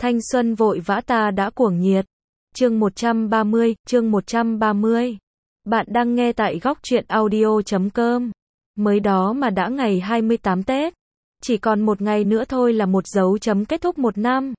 Thanh xuân vội vã ta đã cuồng nhiệt. Chương 130. Bạn đang nghe tại góc truyện audio.com. Mới đó mà đã ngày 28 Tết. Chỉ còn một ngày nữa thôi là một dấu chấm kết thúc một năm.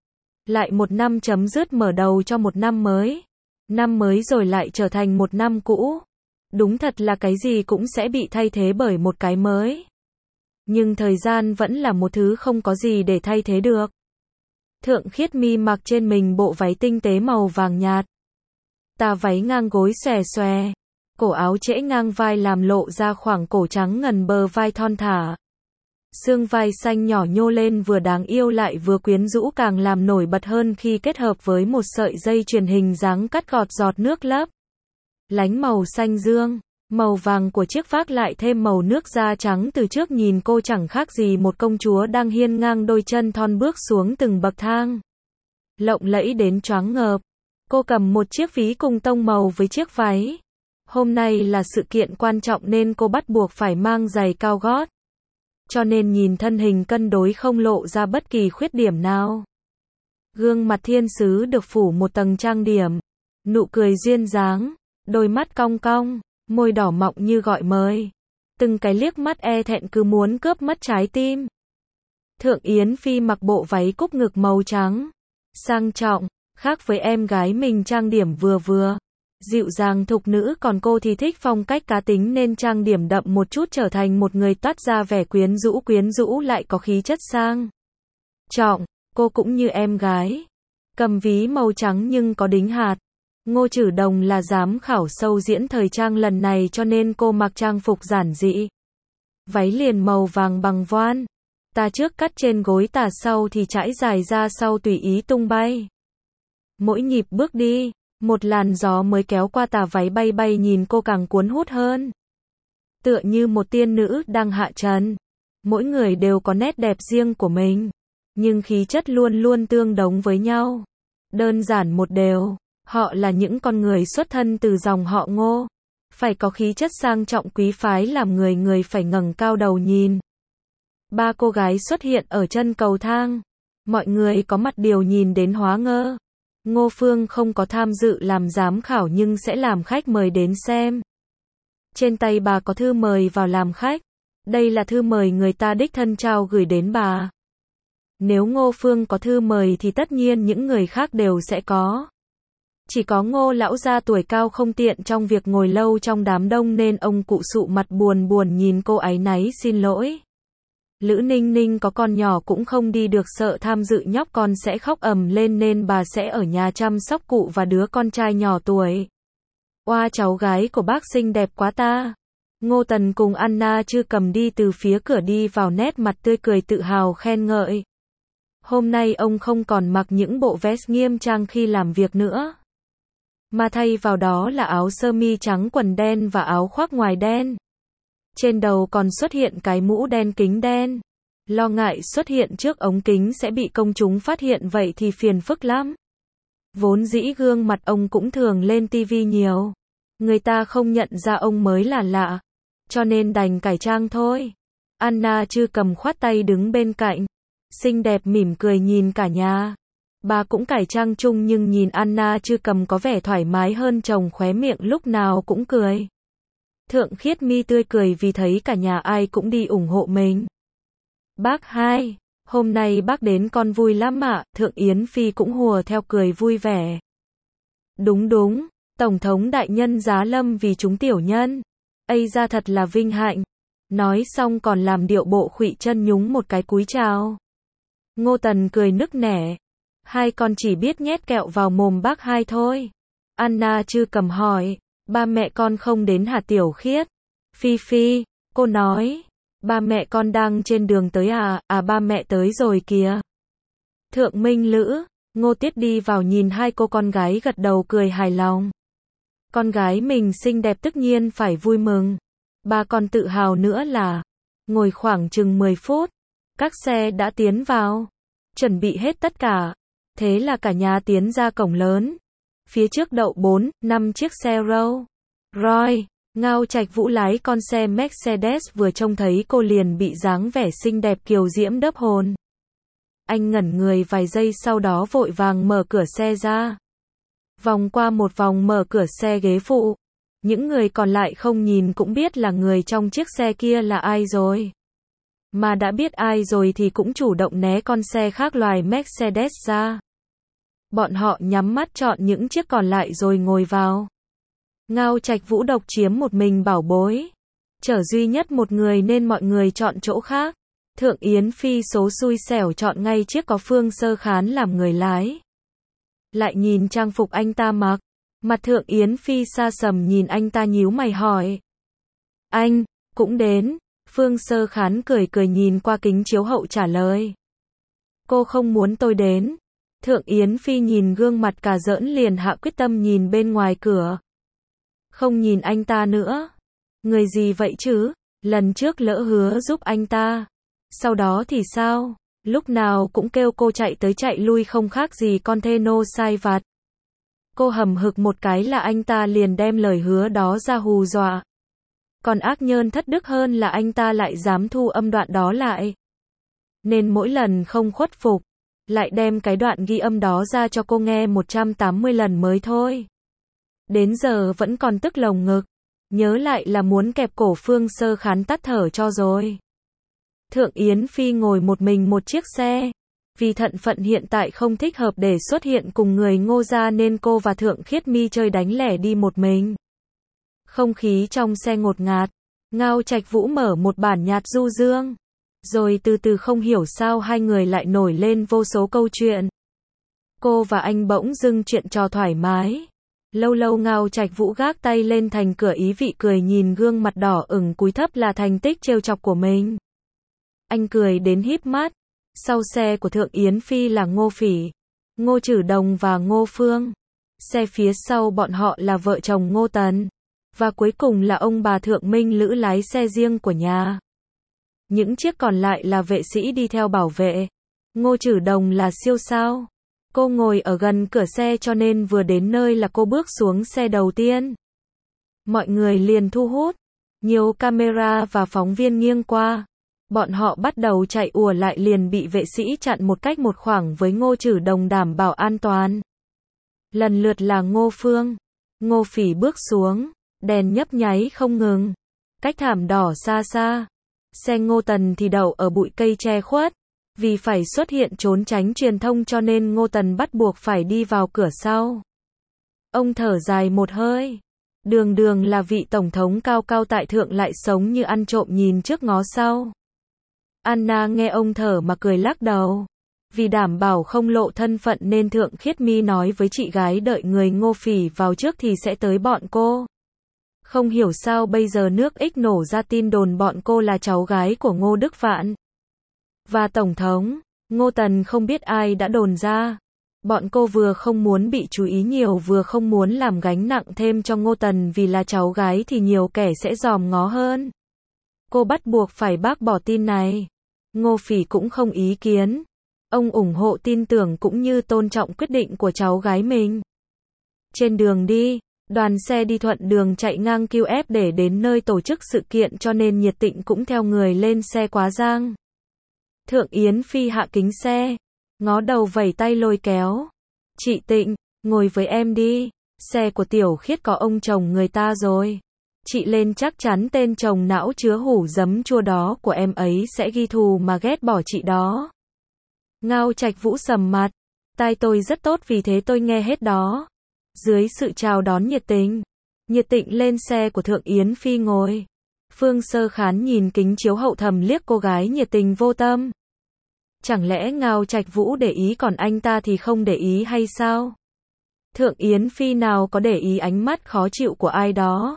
Lại một năm chấm dứt mở đầu cho một năm mới. Năm mới rồi lại trở thành một năm cũ. Đúng thật là cái gì cũng sẽ bị thay thế bởi một cái mới. Nhưng thời gian vẫn là một thứ không có gì để thay thế được. Thượng Khiết Mi mặc trên mình bộ váy tinh tế màu vàng nhạt. Tà váy ngang gối xòe xòe. Cổ áo trễ ngang vai làm lộ ra khoảng cổ trắng ngần bờ vai thon thả. Xương vai xanh nhỏ nhô lên vừa đáng yêu lại vừa quyến rũ càng làm nổi bật hơn khi kết hợp với một sợi dây chuyền hình dáng cắt gọt giọt nước lấp lánh màu xanh dương. Màu vàng của chiếc vác lại thêm màu nước da trắng từ trước nhìn cô chẳng khác gì một công chúa đang hiên ngang đôi chân thon bước xuống từng bậc thang. Lộng lẫy đến choáng ngợp. Cô cầm một chiếc ví cùng tông màu với chiếc váy. Hôm nay là sự kiện quan trọng nên cô bắt buộc phải mang giày cao gót. Cho nên nhìn thân hình cân đối không lộ ra bất kỳ khuyết điểm nào. Gương mặt thiên sứ được phủ một tầng trang điểm. Nụ cười duyên dáng. Đôi mắt cong cong. Môi đỏ mọng như gọi mời. Từng cái liếc mắt e thẹn cứ muốn cướp mất trái tim. Thượng Yến Phi mặc bộ váy cúc ngực màu trắng. Sang trọng, khác với em gái mình trang điểm vừa vừa. Dịu dàng thục nữ còn cô thì thích phong cách cá tính nên trang điểm đậm một chút trở thành một người toát ra vẻ quyến rũ lại có khí chất sang trọng. Cô cũng như em gái. Cầm ví màu trắng nhưng có đính hạt. Ngô Trử Đồng là giám khảo show diễn thời trang lần này cho nên cô mặc trang phục giản dị. Váy liền màu vàng bằng voan. Tà trước cắt trên gối tà sau thì trải dài ra sau tùy ý tung bay. Mỗi nhịp bước đi, một làn gió mới kéo qua tà váy bay bay nhìn cô càng cuốn hút hơn. Tựa như một tiên nữ đang hạ trần. Mỗi người đều có nét đẹp riêng của mình. Nhưng khí chất luôn luôn tương đồng với nhau. Đơn giản một đều. Họ là những con người xuất thân từ dòng họ Ngô. Phải có khí chất sang trọng quý phái làm người phải ngẩng cao đầu nhìn. Ba cô gái xuất hiện ở chân cầu thang. Mọi người có mặt đều nhìn đến hóa ngơ. Ngô Phương không có tham dự làm giám khảo nhưng sẽ làm khách mời đến xem. Trên tay bà có thư mời vào làm khách. Đây là thư mời người ta đích thân trao gửi đến bà. Nếu Ngô Phương có thư mời thì tất nhiên những người khác đều sẽ có. Chỉ có Ngô lão gia tuổi cao không tiện trong việc ngồi lâu trong đám đông nên ông cụ sụ mặt buồn buồn nhìn cô áy náy xin lỗi. Lữ Ninh Ninh có con nhỏ cũng không đi được sợ tham dự nhóc con sẽ khóc ầm lên nên bà sẽ ở nhà chăm sóc cụ và đứa con trai nhỏ tuổi. Oa cháu gái của bác xinh đẹp quá ta. Ngô Tần cùng Anna Trư Cầm đi từ phía cửa đi vào nét mặt tươi cười tự hào khen ngợi. Hôm nay ông không còn mặc những bộ vest nghiêm trang khi làm việc nữa. Mà thay vào đó là áo sơ mi trắng quần đen và áo khoác ngoài đen. Trên đầu còn xuất hiện cái mũ đen kính đen. Lo ngại xuất hiện trước ống kính sẽ bị công chúng phát hiện vậy thì phiền phức lắm. Vốn dĩ gương mặt ông cũng thường lên tivi nhiều. Người ta không nhận ra ông mới là lạ. Cho nên đành cải trang thôi. Anna Trư Cầm khoát tay đứng bên cạnh. Xinh đẹp mỉm cười nhìn cả nhà. Bà cũng cải trang chung nhưng nhìn Anna Trư Cầm có vẻ thoải mái hơn chồng khóe miệng lúc nào cũng cười. Thượng Khiết Mi tươi cười vì thấy cả nhà ai cũng đi ủng hộ mình. Bác hai, hôm nay bác đến con vui lắm ạ, Thượng Yến Phi cũng hùa theo cười vui vẻ. Đúng, Tổng thống đại nhân giá lâm vì chúng tiểu nhân. Ây ra thật là vinh hạnh. Nói xong còn làm điệu bộ khuỵu chân nhúng một cái cúi chào. Ngô Tần cười nức nẻ. Hai con chỉ biết nhét kẹo vào mồm bác hai thôi. Anna Trư Cầm hỏi. Ba mẹ con không đến hả Tiểu Khiết? Phi, cô nói. Ba mẹ con đang trên đường tới à? Ba mẹ tới rồi kìa. Thượng Minh Lữ, Ngô Tiết đi vào nhìn hai cô con gái gật đầu cười hài lòng. Con gái mình xinh đẹp tất nhiên phải vui mừng. Ba còn tự hào nữa là. Ngồi khoảng chừng 10 phút. Các xe đã tiến vào. Chuẩn bị hết tất cả. Thế là cả nhà tiến ra cổng lớn. Phía trước đậu 4, 5 chiếc xe Rolls Royce. Ngao Trạch Vũ lái con xe Mercedes vừa trông thấy cô liền bị dáng vẻ xinh đẹp kiều diễm đớp hồn. Anh ngẩn người vài giây sau đó vội vàng mở cửa xe ra. Vòng qua một vòng mở cửa xe ghế phụ. Những người còn lại không nhìn cũng biết là người trong chiếc xe kia là ai rồi. Mà đã biết ai rồi thì cũng chủ động né con xe khác loài Mercedes ra. Bọn họ nhắm mắt chọn những chiếc còn lại rồi ngồi vào. Ngao Trạch Vũ độc chiếm một mình bảo bối. Chở duy nhất một người nên mọi người chọn chỗ khác. Thượng Yến Phi số xui xẻo chọn ngay chiếc có Phương Sơ Khán làm người lái. Lại nhìn trang phục anh ta mặc. Mặt Thượng Yến Phi xa sầm nhìn anh ta nhíu mày hỏi. Anh, cũng đến. Phương Sơ Khán cười cười nhìn qua kính chiếu hậu trả lời. Cô không muốn tôi đến. Thượng Yến Phi nhìn gương mặt cà giỡn liền hạ quyết tâm nhìn bên ngoài cửa. Không nhìn anh ta nữa. Người gì vậy chứ? Lần trước lỡ hứa giúp anh ta. Sau đó thì sao? Lúc nào cũng kêu cô chạy tới chạy lui không khác gì con thê nô sai vặt. Cô hầm hực một cái là anh ta liền đem lời hứa đó ra hù dọa. Còn ác nhơn thất đức hơn là anh ta lại dám thu âm đoạn đó lại. Nên mỗi lần không khuất phục, lại đem cái đoạn ghi âm đó ra cho cô nghe 180 lần mới thôi. Đến giờ vẫn còn tức lồng ngực. Nhớ lại là muốn kẹp cổ Phương Sơ Khán tắt thở cho rồi. Thượng Yến Phi ngồi một mình một chiếc xe. Vì thân phận hiện tại không thích hợp để xuất hiện cùng người Ngô gia nên cô và Thượng Khiết Mi chơi đánh lẻ đi một mình. Không khí trong xe ngột ngạt. Ngao Trạch Vũ mở một bản nhạc du dương. Rồi từ từ không hiểu sao hai người lại nổi lên vô số câu chuyện. Cô và anh bỗng dưng chuyện trò thoải mái. Lâu lâu Ngao Trạch Vũ gác tay lên thành cửa ý vị cười nhìn gương mặt đỏ ửng cúi thấp là thành tích trêu chọc của mình. Anh cười đến híp mắt. Sau xe của Thượng Yến Phi là Ngô Phỉ, Ngô Trử Đồng và Ngô Phương. Xe phía sau bọn họ là vợ chồng Ngô Tần. Và cuối cùng là ông bà Thượng Minh Lữ lái xe riêng của nhà. Những chiếc còn lại là vệ sĩ đi theo bảo vệ. Ngô Trử Đồng là siêu sao. Cô ngồi ở gần cửa xe cho nên vừa đến nơi là cô bước xuống xe đầu tiên. Mọi người liền thu hút. Nhiều camera và phóng viên nghiêng qua. Bọn họ bắt đầu chạy ùa lại liền bị vệ sĩ chặn một cách một khoảng với Ngô Trử Đồng đảm bảo an toàn. Lần lượt là Ngô Phương. Ngô Phỉ bước xuống. Đèn nhấp nháy không ngừng. Cách thảm đỏ xa xa. Xe Ngô Tần thì đậu ở bụi cây che khuất. Vì phải xuất hiện trốn tránh truyền thông cho nên Ngô Tần bắt buộc phải đi vào cửa sau. Ông thở dài một hơi. Đường đường là vị tổng thống cao cao tại thượng lại sống như ăn trộm nhìn trước ngó sau. Anna nghe ông thở mà cười lắc đầu. Vì đảm bảo không lộ thân phận nên Thượng Khiết Mi nói với chị gái đợi người Ngô Phỉ vào trước thì sẽ tới bọn cô. Không hiểu sao bây giờ nước Ích nổ ra tin đồn bọn cô là cháu gái của Ngô Đức Vạn. Và Tổng thống, Ngô Tần không biết ai đã đồn ra. Bọn cô vừa không muốn bị chú ý nhiều vừa không muốn làm gánh nặng thêm cho Ngô Tần vì là cháu gái thì nhiều kẻ sẽ dòm ngó hơn. Cô bắt buộc phải bác bỏ tin này. Ngô Phỉ cũng không ý kiến. Ông ủng hộ tin tưởng cũng như tôn trọng quyết định của cháu gái mình. Trên đường đi, đoàn xe đi thuận đường chạy ngang QF để đến nơi tổ chức sự kiện cho nên Nhiệt Tịnh cũng theo người lên xe quá giang. Thượng Yến Phi hạ kính xe, ngó đầu vẩy tay lôi kéo. Chị Tịnh, ngồi với em đi, xe của Tiểu Khiết có ông chồng người ta rồi. Chị lên chắc chắn tên chồng não chứa hủ giấm chua đó của em ấy sẽ ghi thù mà ghét bỏ chị đó. Ngao Trạch Vũ sầm mặt, tai tôi rất tốt vì thế tôi nghe hết đó. Dưới sự chào đón nhiệt tình, Nhiệt Tịnh lên xe của Thượng Yến Phi ngồi. Phương Sơ Khán nhìn kính chiếu hậu thầm liếc cô gái nhiệt tình vô tâm. Chẳng lẽ Ngao Trạch Vũ để ý còn anh ta thì không để ý hay sao? Thượng Yến Phi nào có để ý ánh mắt khó chịu của ai đó.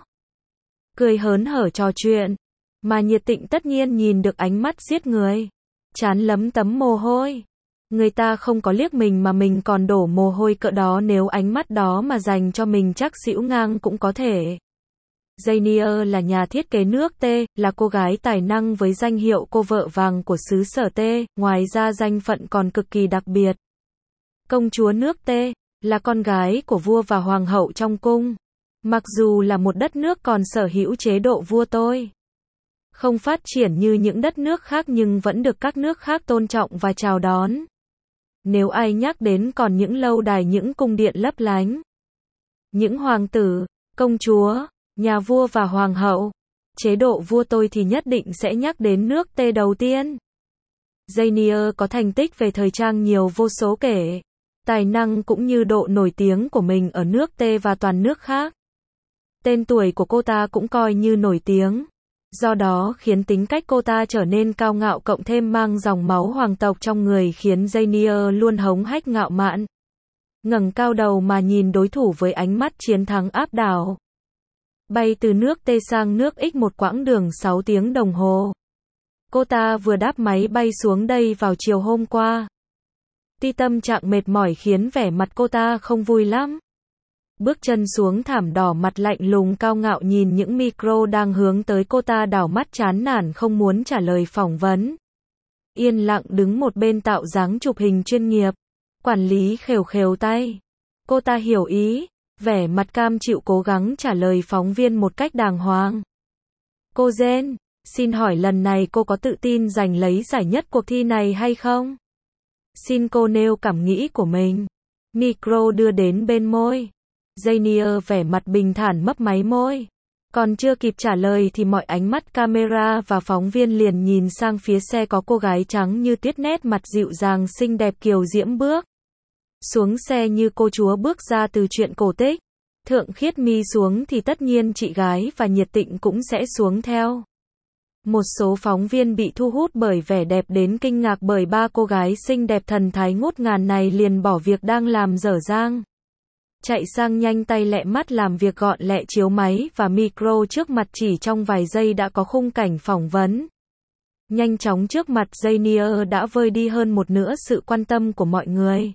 Cười hớn hở trò chuyện. Mà Nhiệt Tịnh tất nhiên nhìn được ánh mắt giết người. Trán lấm tấm mồ hôi. Người ta không có liếc mình mà mình còn đổ mồ hôi cỡ đó nếu ánh mắt đó mà dành cho mình chắc xỉu ngang cũng có thể. Janier là nhà thiết kế nước T, là cô gái tài năng với danh hiệu cô vợ vàng của xứ sở T, ngoài ra danh phận còn cực kỳ đặc biệt. Công chúa nước T, là con gái của vua và hoàng hậu trong cung. Mặc dù là một đất nước còn sở hữu chế độ vua tôi. Không phát triển như những đất nước khác nhưng vẫn được các nước khác tôn trọng và chào đón. Nếu ai nhắc đến còn những lâu đài, những cung điện lấp lánh, những hoàng tử, công chúa, nhà vua và hoàng hậu, chế độ vua tôi thì nhất định sẽ nhắc đến nước T đầu tiên. Jainier có thành tích về thời trang nhiều vô số kể, tài năng cũng như độ nổi tiếng của mình ở nước T và toàn nước khác. Tên tuổi của cô ta cũng coi như nổi tiếng, do đó khiến tính cách cô ta trở nên cao ngạo, cộng thêm mang dòng máu hoàng tộc trong người khiến Jainier luôn hống hách ngạo mạn, ngẩng cao đầu mà nhìn đối thủ với ánh mắt chiến thắng áp đảo. Bay từ nước T sang nước X một quãng đường 6 tiếng đồng hồ. Cô ta vừa đáp máy bay xuống đây vào chiều hôm qua. Tuy tâm trạng mệt mỏi khiến vẻ mặt cô ta không vui lắm. Bước chân xuống thảm đỏ, mặt lạnh lùng cao ngạo nhìn những micro đang hướng tới cô ta, đảo mắt chán nản không muốn trả lời phỏng vấn. Yên lặng đứng một bên tạo dáng chụp hình chuyên nghiệp. Quản lý khều khều tay. Cô ta hiểu ý, vẻ mặt cam chịu cố gắng trả lời phóng viên một cách đàng hoàng. Cô Jen, xin hỏi lần này cô có tự tin giành lấy giải nhất cuộc thi này hay không? Xin cô nêu cảm nghĩ của mình. Micro đưa đến bên môi. Jainier vẻ mặt bình thản mấp máy môi. Còn chưa kịp trả lời thì mọi ánh mắt camera và phóng viên liền nhìn sang phía xe có cô gái trắng như tuyết, nét mặt dịu dàng xinh đẹp kiều diễm bước xuống xe như cô chúa bước ra từ truyện cổ tích. Thượng Khiết Mi xuống thì tất nhiên chị gái và Nhiệt Tịnh cũng sẽ xuống theo. Một số phóng viên bị thu hút bởi vẻ đẹp đến kinh ngạc bởi ba cô gái xinh đẹp thần thái ngút ngàn này, liền bỏ việc đang làm dở dang, chạy sang nhanh tay lẹ mắt làm việc gọn lẹ, chiếu máy và micro trước mặt, chỉ trong vài giây đã có khung cảnh phỏng vấn. Nhanh chóng trước mặt Jainier đã vơi đi hơn một nửa sự quan tâm của mọi người.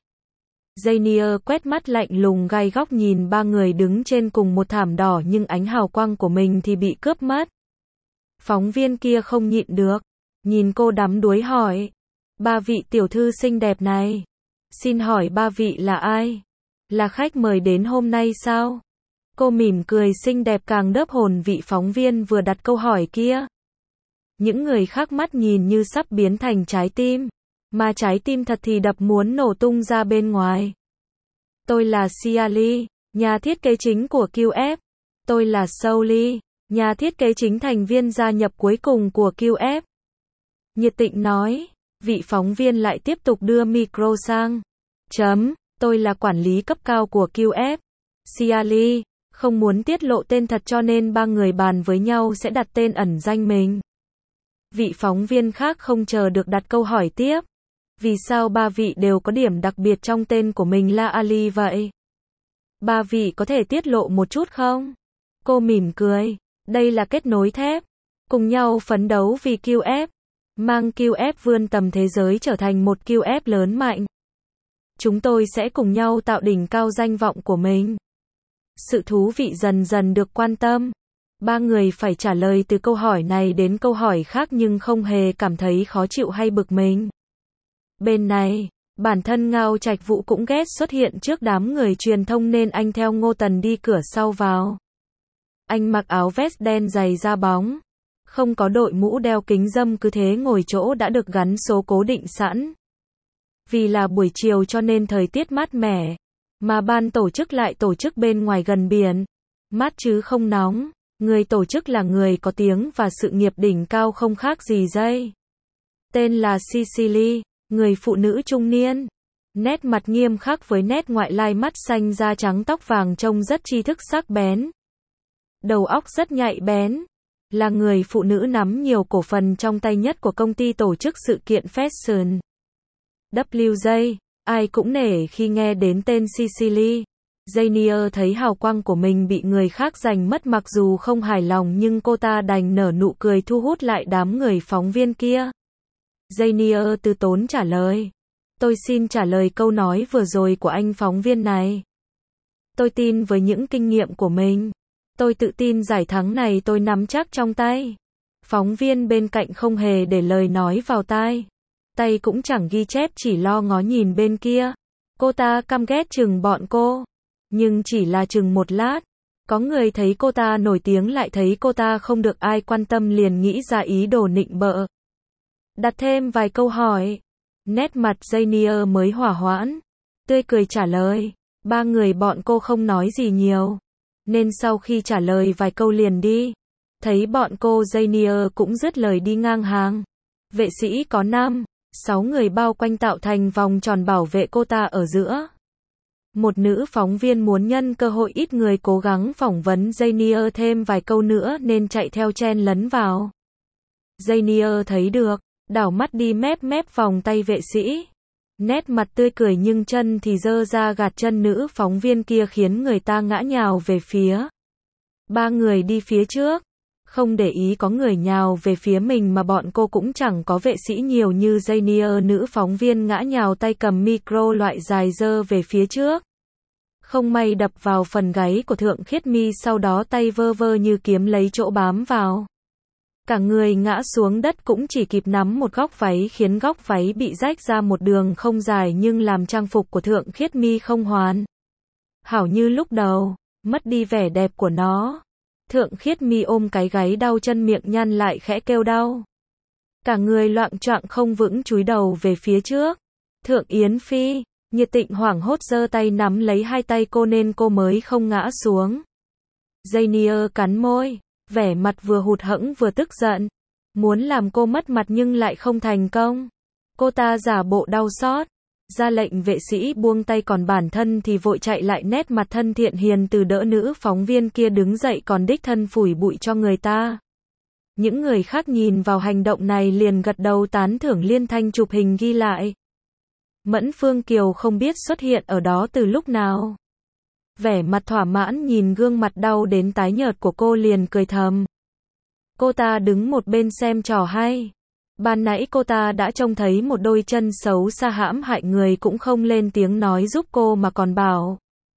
Jainier quét mắt lạnh lùng gai góc nhìn ba người đứng trên cùng một thảm đỏ, nhưng ánh hào quang của mình thì bị cướp mất. Phóng viên kia không nhịn được, nhìn cô đắm đuối hỏi. Ba vị tiểu thư xinh đẹp này, xin hỏi ba vị là ai? Là khách mời đến hôm nay sao? Cô mỉm cười xinh đẹp càng đớp hồn vị phóng viên vừa đặt câu hỏi kia. Những người khác mắt nhìn như sắp biến thành trái tim, mà trái tim thật thì đập muốn nổ tung ra bên ngoài. Tôi là Siali, nhà thiết kế chính của QF. Tôi là Souli, nhà thiết kế chính thành viên gia nhập cuối cùng của QF. Nhiệt Tịnh nói. Vị phóng viên lại tiếp tục đưa micro sang. Tôi là quản lý cấp cao của QF. Siali không muốn tiết lộ tên thật cho nên ba người bàn với nhau sẽ đặt tên ẩn danh mình. Vị phóng viên khác không chờ được đặt câu hỏi tiếp. Vì sao ba vị đều có điểm đặc biệt trong tên của mình là Ali vậy? Ba vị có thể tiết lộ một chút không? Cô mỉm cười. Đây là kết nối thép. Cùng nhau phấn đấu vì QF. Mang QF vươn tầm thế giới, trở thành một QF lớn mạnh. Chúng tôi sẽ cùng nhau tạo đỉnh cao danh vọng của mình. Sự thú vị dần dần được quan tâm. Ba người phải trả lời từ câu hỏi này đến câu hỏi khác nhưng không hề cảm thấy khó chịu hay bực mình. Bên này, bản thân Ngao Trạch Vũ cũng ghét xuất hiện trước đám người truyền thông nên anh theo Ngô Tần đi cửa sau vào. Anh mặc áo vest đen dày da bóng, không có đội mũ, đeo kính râm, cứ thế ngồi chỗ đã được gắn số cố định sẵn. Vì là buổi chiều cho nên thời tiết mát mẻ, mà ban tổ chức lại tổ chức bên ngoài gần biển. Mát chứ không nóng, người tổ chức là người có tiếng và sự nghiệp đỉnh cao không khác gì dây. Tên là Cicely, người phụ nữ trung niên. Nét mặt nghiêm khắc với nét ngoại lai, mắt xanh da trắng tóc vàng, trông rất tri thức sắc bén. Đầu óc rất nhạy bén. Là người phụ nữ nắm nhiều cổ phần trong tay nhất của công ty tổ chức sự kiện Fashion WJ. Ai cũng nể khi nghe đến tên Cicely. Jainier thấy hào quang của mình bị người khác giành mất, mặc dù không hài lòng nhưng cô ta đành nở nụ cười thu hút lại đám người phóng viên kia. Jainier từ tốn trả lời. Tôi xin trả lời câu nói vừa rồi của anh phóng viên này. Tôi tin với những kinh nghiệm của mình. Tôi tự tin giải thắng này tôi nắm chắc trong tay. Phóng viên bên cạnh không hề để lời nói vào tai. Tay cũng chẳng ghi chép, chỉ lo ngó nhìn bên kia. Cô ta căm ghét chừng bọn cô. Nhưng chỉ là chừng một lát. Có người thấy cô ta nổi tiếng lại thấy cô ta không được ai quan tâm liền nghĩ ra ý đồ nịnh bợ. Đặt thêm vài câu hỏi. Nét mặt Janier mới hòa hoãn, tươi cười trả lời. Ba người bọn cô không nói gì nhiều, nên sau khi trả lời vài câu liền đi. Thấy bọn cô, Janier cũng dứt lời đi ngang hàng. Vệ sĩ có 5-6 người bao quanh tạo thành vòng tròn bảo vệ cô ta ở giữa. Một nữ phóng viên muốn nhân cơ hội ít người cố gắng phỏng vấn Janier thêm vài câu nữa nên chạy theo chen lấn vào. Janier thấy được, đảo mắt đi mép vòng tay vệ sĩ. Nét mặt tươi cười nhưng chân thì giơ ra gạt chân nữ phóng viên kia khiến người ta ngã nhào về phía. Ba người đi phía trước, không để ý có người nhào về phía mình mà bọn cô cũng chẳng có vệ sĩ nhiều như Janier. Nữ phóng viên ngã nhào tay cầm micro loại dài giơ về phía trước. Không may đập vào phần gáy của Thượng Khiết My, sau đó tay vơ vơ như kiếm lấy chỗ bám vào. Cả người ngã xuống đất cũng chỉ kịp nắm một góc váy khiến góc váy bị rách ra một đường không dài nhưng làm trang phục của Thượng Khiết My không hoàn hảo như lúc đầu, mất đi vẻ đẹp của nó. Thượng Khiết My ôm cái gáy đau chân, miệng nhăn lại khẽ kêu đau. Cả người loạng choạng không vững chúi đầu về phía trước. Thượng Yến Phi, Nhiệt Tịnh hoảng hốt giơ tay nắm lấy hai tay cô nên cô mới không ngã xuống. Janier cắn môi, vẻ mặt vừa hụt hẫng vừa tức giận. Muốn làm cô mất mặt nhưng lại không thành công. Cô ta giả bộ đau xót, ra lệnh vệ sĩ buông tay, còn bản thân thì vội chạy lại, nét mặt thân thiện hiền từ đỡ nữ phóng viên kia đứng dậy còn đích thân phủi bụi cho người ta. Những người khác nhìn vào hành động này liền gật đầu tán thưởng, liên thanh chụp hình ghi lại. Mẫn Phương Kiều không biết xuất hiện ở đó từ lúc nào. Vẻ mặt thỏa mãn nhìn gương mặt đau đến tái nhợt của cô liền cười thầm. Cô ta đứng một bên xem trò hay. Ban nãy cô ta đã trông thấy một đôi chân xấu xa hãm hại người cũng không lên tiếng nói giúp cô mà còn bảo.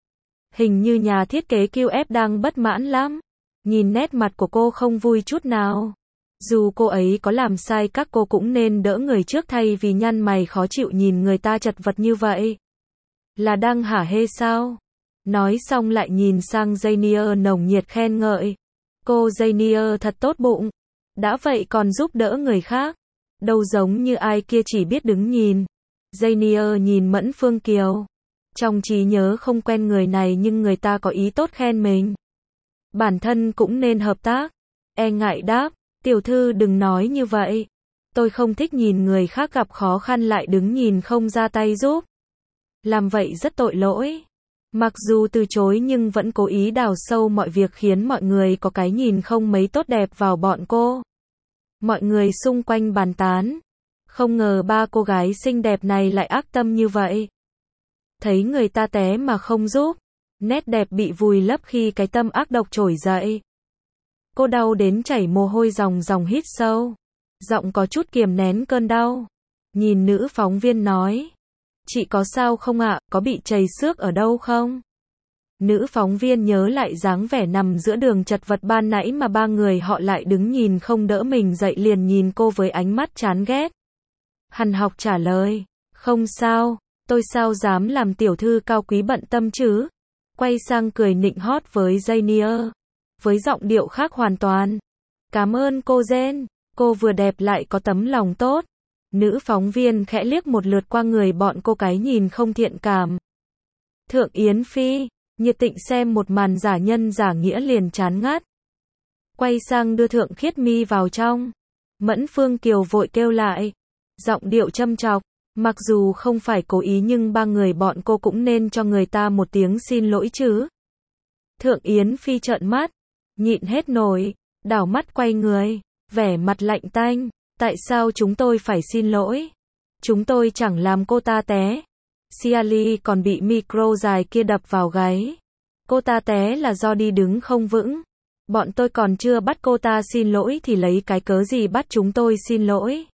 Hình như nhà thiết kế QF đang bất mãn lắm. Nhìn nét mặt của cô không vui chút nào. Dù cô ấy có làm sai các cô cũng nên đỡ người trước thay vì nhăn mày khó chịu nhìn người ta chật vật như vậy. Là đang hả hê sao? Nói xong lại nhìn sang Janier nồng nhiệt khen ngợi. Cô Janier thật tốt bụng. Đã vậy còn giúp đỡ người khác. Đâu giống như ai kia chỉ biết đứng nhìn. Janier nhìn Mẫn Phương Kiều. Trong trí nhớ không quen người này nhưng người ta có ý tốt khen mình. Bản thân cũng nên hợp tác. E ngại đáp, tiểu thư đừng nói như vậy. Tôi không thích nhìn người khác gặp khó khăn lại đứng nhìn không ra tay giúp. Làm vậy rất tội lỗi. Mặc dù từ chối nhưng vẫn cố ý đào sâu mọi việc khiến mọi người có cái nhìn không mấy tốt đẹp vào bọn cô. Mọi người xung quanh bàn tán. Không ngờ ba cô gái xinh đẹp này lại ác tâm như vậy. Thấy người ta té mà không giúp. Nét đẹp bị vùi lấp khi cái tâm ác độc trỗi dậy. Cô đau đến chảy mồ hôi ròng hít sâu. Giọng có chút kiềm nén cơn đau. Nhìn nữ phóng viên nói. Chị có sao không ạ, có bị trầy xước ở đâu không? Nữ phóng viên nhớ lại dáng vẻ nằm giữa đường chật vật ban nãy mà ba người họ lại đứng nhìn không đỡ mình dậy, liền nhìn cô với ánh mắt chán ghét. Hằn học trả lời, không sao, tôi sao dám làm tiểu thư cao quý bận tâm chứ? Quay sang cười nịnh hót với Janier, với giọng điệu khác hoàn toàn. Cảm ơn cô Jen, cô vừa đẹp lại có tấm lòng tốt. Nữ phóng viên khẽ liếc một lượt qua người bọn cô, cái nhìn không thiện cảm. Thượng Yến Phi, Nhiệt Tịnh xem một màn giả nhân giả nghĩa liền chán ngắt. Quay sang đưa Thượng Khiết My vào trong. Mẫn Phương Kiều vội kêu lại. Giọng điệu châm chọc. Mặc dù không phải cố ý nhưng ba người bọn cô cũng nên cho người ta một tiếng xin lỗi chứ. Thượng Yến Phi trợn mắt. Nhịn hết nổi. Đảo mắt quay người. Vẻ mặt lạnh tanh. Tại sao chúng tôi phải xin lỗi? Chúng tôi chẳng làm cô ta té. Siali còn bị micro dài kia đập vào gáy. Cô ta té là do đi đứng không vững. Bọn tôi còn chưa bắt cô ta xin lỗi thì lấy cái cớ gì bắt chúng tôi xin lỗi?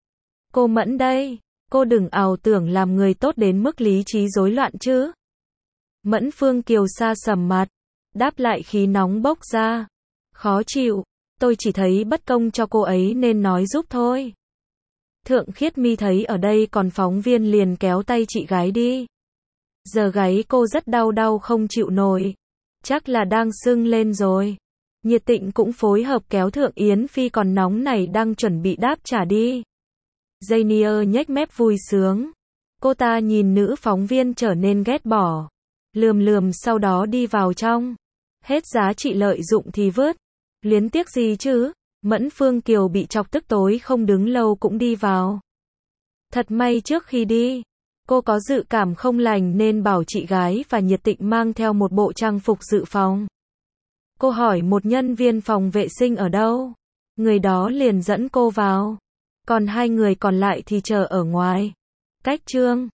Cô Mẫn đây, cô đừng ảo tưởng làm người tốt đến mức lý trí rối loạn chứ. Mẫn Phương Kiều sa sầm mặt, đáp lại khí nóng bốc ra. Khó chịu, tôi chỉ thấy bất công cho cô ấy nên nói giúp thôi. Thượng Khiết My thấy ở đây còn phóng viên liền kéo tay chị gái đi. Giờ gáy cô rất đau không chịu nổi. Chắc là đang sưng lên rồi. Nhiệt Tịnh cũng phối hợp kéo Thượng Yến Phi còn nóng này đang chuẩn bị đáp trả đi. Janier nhếch mép vui sướng. Cô ta nhìn nữ phóng viên trở nên ghét bỏ. Lườm lườm sau đó đi vào trong. Hết giá trị lợi dụng thì vứt. Luyến tiếc gì chứ? Mẫn Phương Kiều bị chọc tức tối không đứng lâu cũng đi vào. Thật may trước khi đi, cô có dự cảm không lành nên bảo chị gái và nhiệt tình mang theo một bộ trang phục dự phòng. Cô hỏi một nhân viên phòng vệ sinh ở đâu. Người đó liền dẫn cô vào. Còn hai người còn lại thì chờ ở ngoài. Cách chương